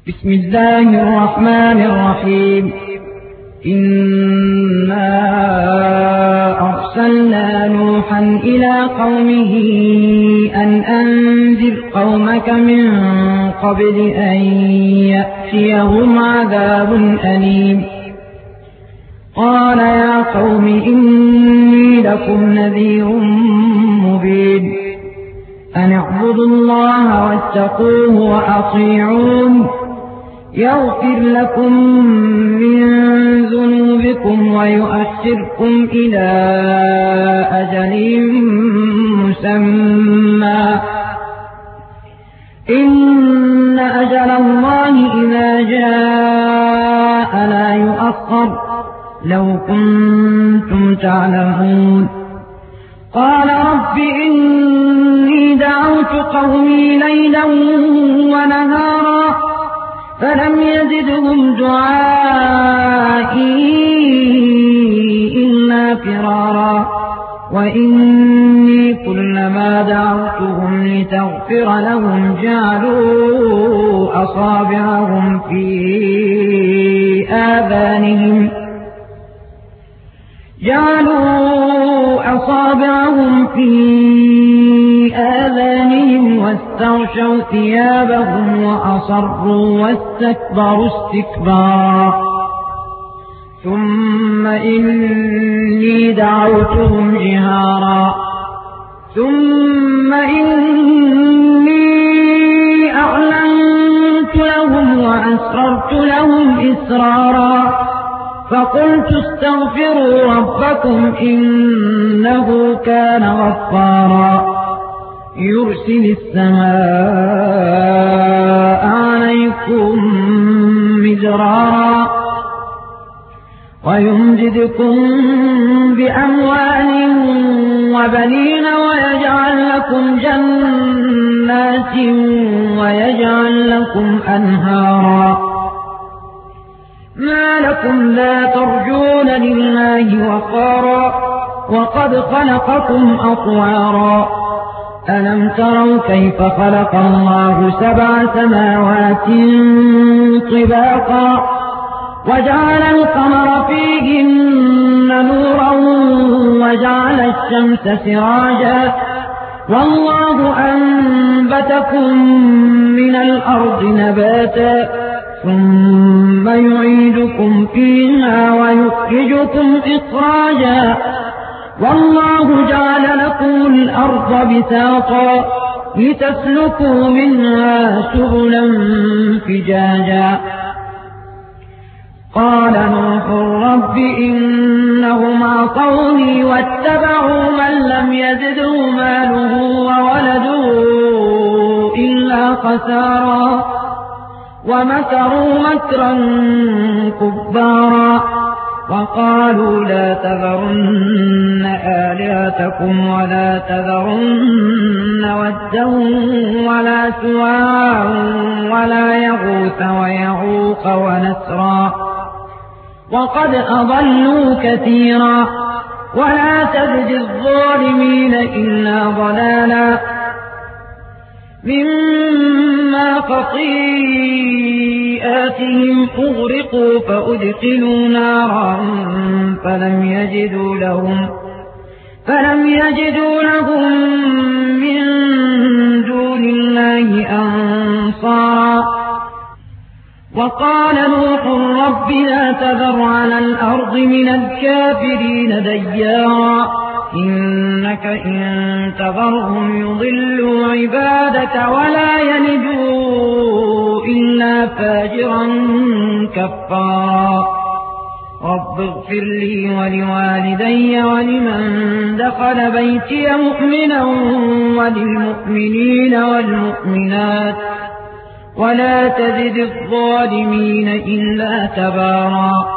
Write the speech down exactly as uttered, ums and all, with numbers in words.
بسم الله الرحمن الرحيم. إنا أرسلنا نوحا إلى قومه أن أنذر قومك من قبل أن يأتيهم عذاب أليم. قال يا قوم إني لكم نذير مبين أن اعبدوا الله واتقوه وأطيعون يغفر لكم من ذنوبكم ويؤخركم إلى أجل مسمى إن أجل الله إذا جاء لا يؤخر لو كنتم تعلمون. قال رب إني دعوت قومي ليلا ونهارا فلم يزدهم دعائي إلا فرارا وإني كلما دعوتهم لتغفر لهم جعلوا أصابعهم في آذانهم جعلوا أصابعهم في آذانهم واستغشوا ثيابهم وأصروا واستكبروا استكبارا ثم إني دعوتهم جهارا ثم إني أعلنت لهم وأسررت لهم إسرارا فقلت استغفروا ربكم إنه كان غفارا يرسل السماء عليكم مدرارا ويمددكم بأموال وبنين ويجعل لكم جنات ويجعل لكم أنهارا ما لكم لا ترجون لله وقارا وقد خلقكم أطوارا ألم تروا كيف خلق الله سبع سماوات طباقا وجعل القمر فيهن نورا وجعل الشمس سراجا والله أنبتكم من الأرض نباتا ثم يعيدكم فيها ويخرجكم إخراجا والله جعل لكم الأرض بساطا لتسلكوا منها سبلا فجاجا. قال نوح رب إنهم عصوني واتبعوا من لم يزده ماله وولده إلا خسارا ومكروا مكرا كبارا وقالوا لا تذرن آلهتكم ولا تذرن ودا ولا سواعا ولا يغوث ويعوق ونسرا وقد أضلوا كثيرا ولا تزد الظالمين إلا ضلالا مما خطيئاتهم أغرقوا فأدخلوا نارا فلم يجدوا لهم فلم يجدوا لهم من دون الله أنصارا. وقال نوح رب لا تذر على الأرض من الكافرين ديارا إنك إن تذرهم يضلوا عبادك ولا يلدوا إلا فاجرا كفارا. رب اغفر لي ولوالدي ولمن دخل بيتي مؤمنا وللمؤمنين والمؤمنات ولا تزد الظالمين إلا تبارا.